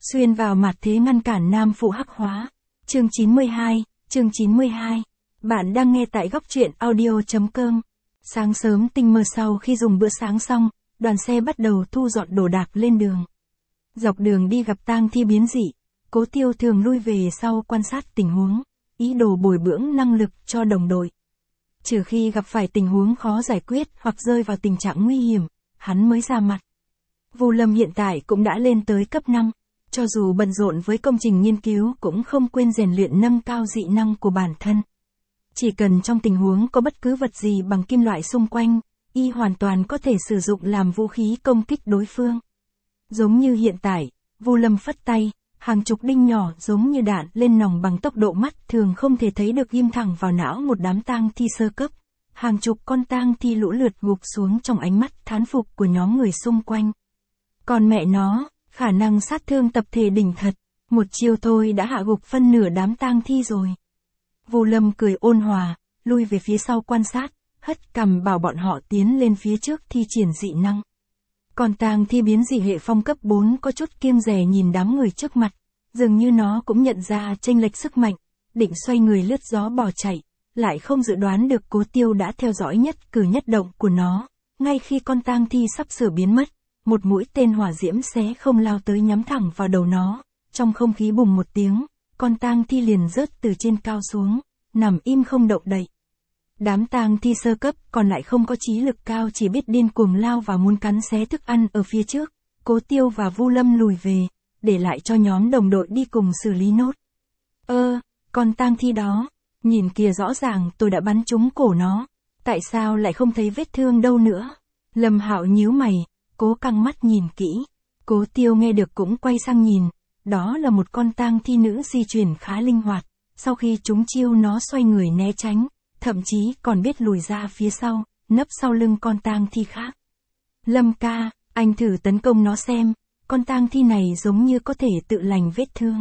Xuyên vào mặt thế ngăn cản nam phụ hắc hóa. Chương 92. Bạn đang nghe tại góc truyện audio.com. Sáng sớm tinh mơ sau khi dùng bữa sáng xong, đoàn xe bắt đầu thu dọn đồ đạc lên đường. Dọc đường đi gặp tang thi biến dị, Cố Tiêu thường lui về sau quan sát tình huống, ý đồ bồi dưỡng năng lực cho đồng đội. Trừ khi gặp phải tình huống khó giải quyết hoặc rơi vào tình trạng nguy hiểm, hắn mới ra mặt. Vu Lâm hiện tại cũng đã lên tới cấp 5. Cho dù bận rộn với công trình nghiên cứu cũng không quên rèn luyện nâng cao dị năng của bản thân. Chỉ cần trong tình huống có bất cứ vật gì bằng kim loại xung quanh, y hoàn toàn có thể sử dụng làm vũ khí công kích đối phương. Giống như hiện tại, Vu Lâm phất tay, hàng chục đinh nhỏ giống như đạn lên nòng bằng tốc độ mắt thường không thể thấy được ghim thẳng vào não một đám tang thi sơ cấp. Hàng chục con tang thi lũ lượt gục xuống trong ánh mắt thán phục của nhóm người xung quanh. Còn mẹ nó, khả năng sát thương tập thể đỉnh thật, một chiêu thôi đã hạ gục phân nửa đám tang thi rồi. Vu Lâm cười ôn hòa, lui về phía sau quan sát, hất cằm bảo bọn họ tiến lên phía trước thi triển dị năng. Còn tang thi biến dị hệ phong cấp 4 có chút kiêng dè nhìn đám người trước mặt, dường như nó cũng nhận ra chênh lệch sức mạnh, định xoay người lướt gió bỏ chạy, lại không dự đoán được Cố Tiêu đã theo dõi nhất cử nhất động của nó, ngay khi con tang thi sắp sửa biến mất. Một mũi tên hỏa diễm xé không lao tới nhắm thẳng vào đầu nó, trong không khí bùng một tiếng, con tang thi liền rớt từ trên cao xuống, nằm im không động đậy. Đám tang thi sơ cấp còn lại không có trí lực cao chỉ biết điên cuồng lao vào muốn cắn xé thức ăn ở phía trước. Cố Tiêu và Vu Lâm lùi về, để lại cho nhóm đồng đội đi cùng xử lý nốt. Con tang thi đó, nhìn kìa rõ ràng tôi đã bắn trúng cổ nó, tại sao lại không thấy vết thương đâu nữa? Lâm Hạo nhíu mày. Cố căng mắt nhìn kỹ, Cố Tiêu nghe được cũng quay sang nhìn, đó là một con tang thi nữ di chuyển khá linh hoạt, sau khi trúng chiêu nó xoay người né tránh, thậm chí còn biết lùi ra phía sau, nấp sau lưng con tang thi khác. Lâm ca, anh thử tấn công nó xem, con tang thi này giống như có thể tự lành vết thương.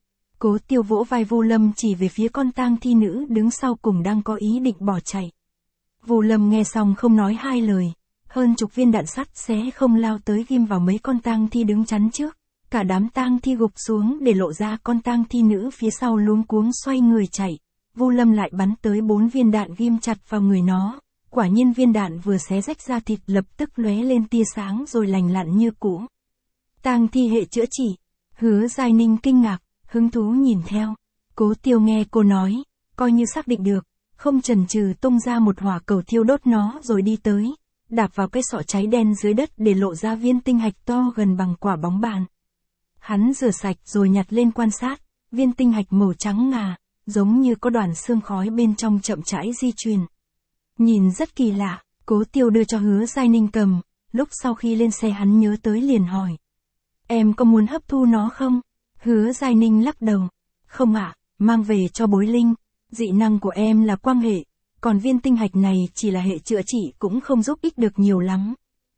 Cố Tiêu vỗ vai Vu Lâm chỉ về phía con tang thi nữ đứng sau cùng đang có ý định bỏ chạy. Vu Lâm nghe xong không nói hai lời. Hơn chục viên đạn sắt xé không lao tới ghim vào mấy con tang thi đứng chắn trước. Cả đám tang thi gục xuống để lộ ra con tang thi nữ phía sau luống cuống xoay người chạy. Vu Lâm lại bắn tới 4 viên đạn ghim chặt vào người nó. Quả nhiên viên đạn vừa xé rách ra thịt lập tức lóe lên tia sáng rồi lành lặn như cũ. Tang thi hệ chữa trị. Hứa Giai Ninh kinh ngạc, hứng thú nhìn theo. Cố Tiêu nghe cô nói, coi như xác định được, không chần chừ tung ra một hỏa cầu thiêu đốt nó rồi đi tới. Đạp vào cái sọ cháy đen dưới đất để lộ ra viên tinh hạch to gần bằng quả bóng bàn. Hắn rửa sạch rồi nhặt lên quan sát, viên tinh hạch màu trắng ngà, giống như có đoàn xương khói bên trong chậm rãi di chuyển. Nhìn rất kỳ lạ, Cố Tiêu đưa cho Hứa Giai Ninh cầm, lúc sau khi lên xe hắn nhớ tới liền hỏi. Em có muốn hấp thu nó không? Hứa Giai Ninh lắc đầu. Không ạ, mang về cho Bối Linh, dị năng của em là quang hệ. Còn viên tinh hạch này chỉ là hệ chữa trị cũng không giúp ích được nhiều lắm.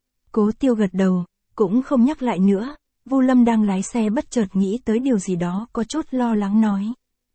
Cố Tiêu gật đầu, cũng không nhắc lại nữa. Vu Lâm đang lái xe bất chợt nghĩ tới điều gì đó có chút lo lắng nói.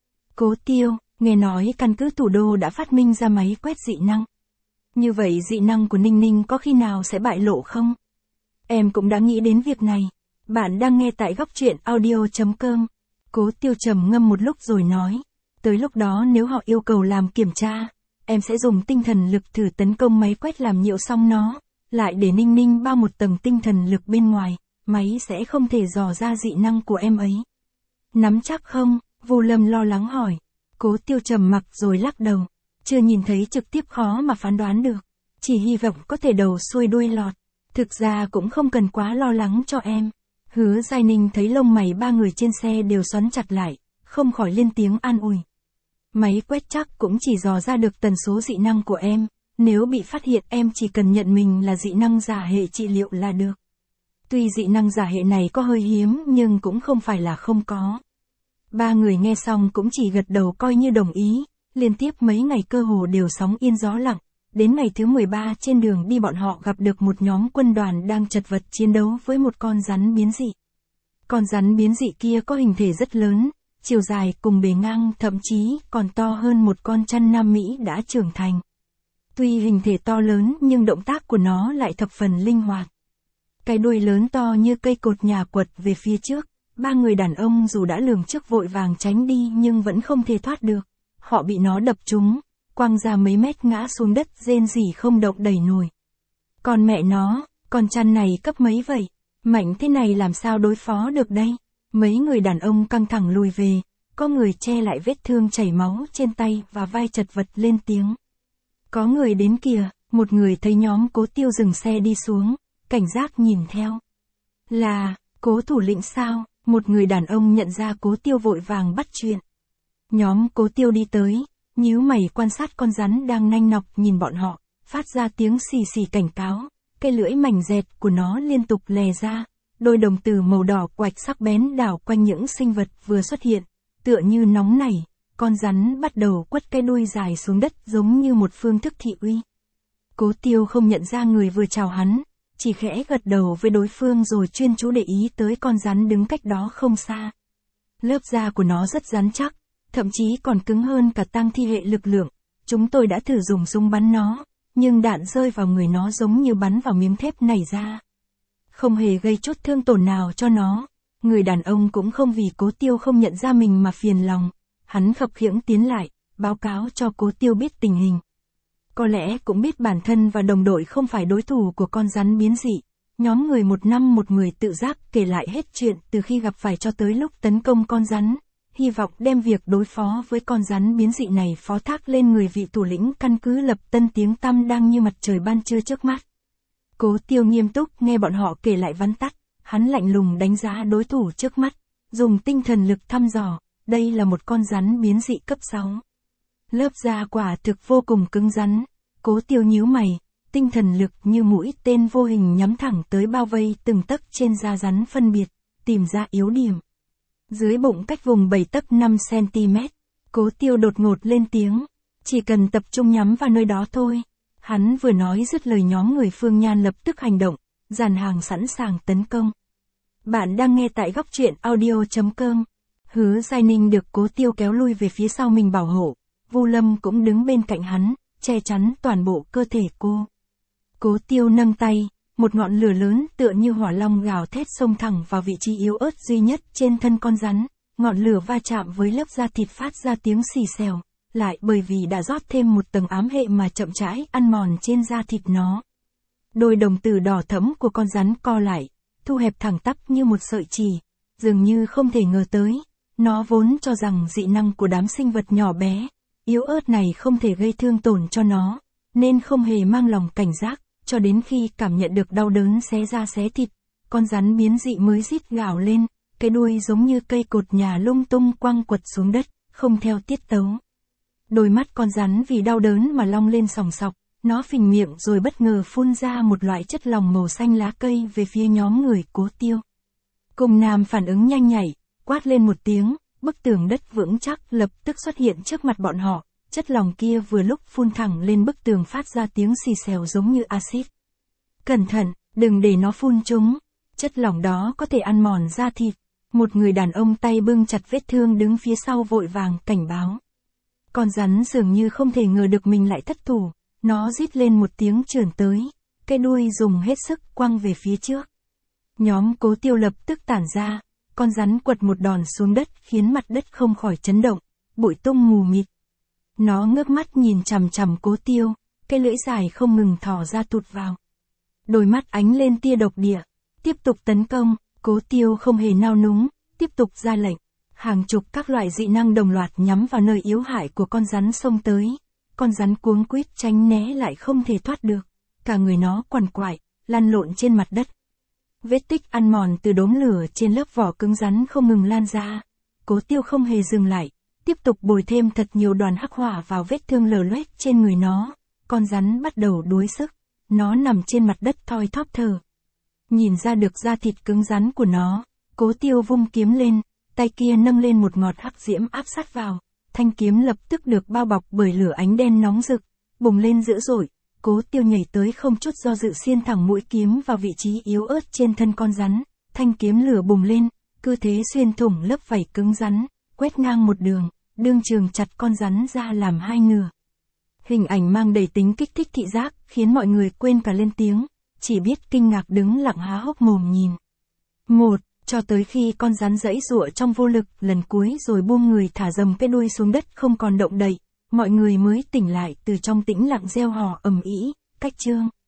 Cố Tiêu, nghe nói căn cứ thủ đô đã phát minh ra máy quét dị năng. Như vậy dị năng của Ninh Ninh có khi nào sẽ bại lộ không? Em cũng đã nghĩ đến việc này. Bạn đang nghe tại góc truyện audio.com. Cố Tiêu trầm ngâm một lúc rồi nói. Tới lúc đó nếu họ yêu cầu làm kiểm tra, em sẽ dùng tinh thần lực thử tấn công máy quét làm nhịu xong nó, lại để Ninh Ninh bao một tầng tinh thần lực bên ngoài, máy sẽ không thể dò ra dị năng của em ấy. Nắm chắc không? Vu Lâm lo lắng hỏi. Cố Tiêu trầm mặc rồi lắc đầu. Chưa nhìn thấy trực tiếp khó mà phán đoán được. Chỉ hy vọng có thể đầu xuôi đuôi lọt. Thực ra cũng không cần quá lo lắng cho em. Hứa Giai Ninh thấy lông mày ba người trên xe đều xoắn chặt lại, không khỏi lên tiếng an ủi. Máy quét chắc cũng chỉ dò ra được tần số dị năng của em, nếu bị phát hiện em chỉ cần nhận mình là dị năng giả hệ trị liệu là được. Tuy dị năng giả hệ này có hơi hiếm nhưng cũng không phải là không có. Ba người nghe xong cũng chỉ gật đầu coi như đồng ý, liên tiếp mấy ngày cơ hồ đều sóng yên gió lặng, đến ngày thứ 13 trên đường đi bọn họ gặp được một nhóm quân đoàn đang chật vật chiến đấu với một con rắn biến dị. Con rắn biến dị kia có hình thể rất lớn. Chiều dài cùng bề ngang thậm chí còn to hơn một con chăn Nam Mỹ đã trưởng thành. Tuy hình thể to lớn nhưng động tác của nó lại thập phần linh hoạt. Cái đuôi lớn to như cây cột nhà quật về phía trước, Ba người đàn ông dù đã lường trước vội vàng tránh đi nhưng vẫn không thể thoát được. Họ bị nó đập trúng, quăng ra mấy mét ngã xuống đất rên rỉ không động đậy nổi. Còn mẹ nó, con chăn này cấp mấy vậy? Mạnh thế này làm sao đối phó được đây? Mấy người đàn ông căng thẳng lùi về, có người che lại vết thương chảy máu trên tay và vai chật vật lên tiếng. Có người đến kìa, một người thấy nhóm Cố Tiêu dừng xe đi xuống, cảnh giác nhìn theo. Là, Cố thủ lĩnh sao? Một người đàn ông nhận ra Cố Tiêu vội vàng bắt chuyện. Nhóm Cố Tiêu đi tới, nhíu mày quan sát con rắn đang nanh nọc nhìn bọn họ, phát ra tiếng xì xì cảnh cáo, cái lưỡi mảnh dẹt của nó liên tục lè ra, đôi đồng tử màu đỏ quạch sắc bén đảo quanh những sinh vật vừa xuất hiện, tựa như nóng nảy, con rắn bắt đầu quất cái đuôi dài xuống đất giống như một phương thức thị uy. Cố Tiêu không nhận ra người vừa chào hắn, chỉ khẽ gật đầu với đối phương rồi chuyên chú để ý tới con rắn đứng cách đó không xa. Lớp da của nó rất rắn chắc, thậm chí còn cứng hơn cả tang thi hệ lực lượng. Chúng tôi đã thử dùng súng bắn nó, nhưng đạn rơi vào người nó giống như bắn vào miếng thép nảy ra. Không hề gây chút thương tổn nào cho nó. Người đàn ông cũng không vì Cố Tiêu không nhận ra mình mà phiền lòng. Hắn khập khiễng tiến lại, báo cáo cho Cố Tiêu biết tình hình. Có lẽ cũng biết bản thân và đồng đội không phải đối thủ của con rắn biến dị. Nhóm người một năm một người tự giác kể lại hết chuyện từ khi gặp phải cho tới lúc tấn công con rắn. Hy vọng đem việc đối phó với con rắn biến dị này phó thác lên người vị thủ lĩnh căn cứ Lập Tân tiếng tăm đang như mặt trời ban trưa trước mắt. Cố Tiêu nghiêm túc nghe bọn họ kể lại vắn tắt, hắn lạnh lùng đánh giá đối thủ trước mắt, dùng tinh thần lực thăm dò, đây là một con rắn biến dị cấp 6. Lớp da quả thực vô cùng cứng rắn, Cố Tiêu nhíu mày, tinh thần lực như mũi tên vô hình nhắm thẳng tới bao vây từng tấc trên da rắn phân biệt, tìm ra yếu điểm. Dưới bụng cách vùng 7 tấc 5 cm, Cố Tiêu đột ngột lên tiếng, chỉ cần tập trung nhắm vào nơi đó thôi. Hắn vừa nói dứt lời nhóm người Phương Nhan lập tức hành động, dàn hàng sẵn sàng tấn công. Bạn đang nghe tại góc truyện audio.com. Hứa Giai Ninh được Cố Tiêu kéo lui về phía sau mình bảo hộ, Vu Lâm cũng đứng bên cạnh hắn, che chắn toàn bộ cơ thể cô. Cố Tiêu nâng tay, một ngọn lửa lớn tựa như hỏa long gào thét xông thẳng vào vị trí yếu ớt duy nhất trên thân con rắn, ngọn lửa va chạm với lớp da thịt phát ra tiếng xì xèo, lại bởi vì đã rót thêm một tầng ám hệ mà chậm rãi ăn mòn trên da thịt nó. Đôi đồng tử đỏ thẫm của con rắn co lại, thu hẹp thẳng tắp như một sợi chì, dường như không thể ngờ tới, nó vốn cho rằng dị năng của đám sinh vật nhỏ bé, yếu ớt này không thể gây thương tổn cho nó, nên không hề mang lòng cảnh giác, cho đến khi cảm nhận được đau đớn xé da xé thịt, con rắn biến dị mới rít gào lên, cái đuôi giống như cây cột nhà lung tung quăng quật xuống đất, không theo tiết tấu. Đôi mắt con rắn vì đau đớn mà long lên sòng sọc, nó phình miệng rồi bất ngờ phun ra một loại chất lỏng màu xanh lá cây về phía nhóm người Cố Tiêu. Cùng Nam phản ứng nhanh nhạy, quát lên một tiếng, bức tường đất vững chắc lập tức xuất hiện trước mặt bọn họ, chất lỏng kia vừa lúc phun thẳng lên bức tường phát ra tiếng xì xèo giống như axit. Cẩn thận, đừng để nó phun trúng, chất lỏng đó có thể ăn mòn da thịt. Một người đàn ông tay bưng chặt vết thương đứng phía sau vội vàng cảnh báo. Con rắn dường như không thể ngờ được mình lại thất thủ, nó rít lên một tiếng trườn tới, cái đuôi dùng hết sức quăng về phía trước. Nhóm Cố Tiêu lập tức tản ra, con rắn quật một đòn xuống đất khiến mặt đất không khỏi chấn động, bụi tung mù mịt. Nó ngước mắt nhìn chằm chằm Cố Tiêu, cái lưỡi dài không ngừng thò ra tụt vào. Đôi mắt ánh lên tia độc địa, tiếp tục tấn công, Cố Tiêu không hề nao núng, tiếp tục ra lệnh. Hàng chục các loại dị năng đồng loạt nhắm vào nơi yếu hại của con rắn xông tới. Con rắn cuống quýt tránh né lại không thể thoát được. Cả người nó quằn quại, lăn lộn trên mặt đất. Vết tích ăn mòn từ đốm lửa trên lớp vỏ cứng rắn không ngừng lan ra. Cố Tiêu không hề dừng lại, tiếp tục bồi thêm thật nhiều đoàn hắc hỏa vào vết thương lở loét trên người nó. Con rắn bắt đầu đuối sức, nó nằm trên mặt đất thoi thóp thở. Nhìn ra được da thịt cứng rắn của nó, Cố Tiêu vung kiếm lên, tay kia nâng lên một ngọt hắc diễm áp sát vào, thanh kiếm lập tức được bao bọc bởi lửa ánh đen nóng rực, bùng lên dữ dội. Cố Tiêu nhảy tới không chút do dự xiên thẳng mũi kiếm vào vị trí yếu ớt trên thân con rắn, thanh kiếm lửa bùng lên, cứ thế xuyên thủng lớp vảy cứng rắn, quét ngang một đường, đương trường chặt con rắn ra làm hai nửa. Hình ảnh mang đầy tính kích thích thị giác, khiến mọi người quên cả lên tiếng, chỉ biết kinh ngạc đứng lặng há hốc mồm nhìn. Cho tới khi con rắn giãy giụa trong vô lực lần cuối rồi buông người thả dầm cái đuôi xuống đất không còn động đậy, mọi người mới tỉnh lại từ trong tĩnh lặng reo hò ầm ĩ, cách chương.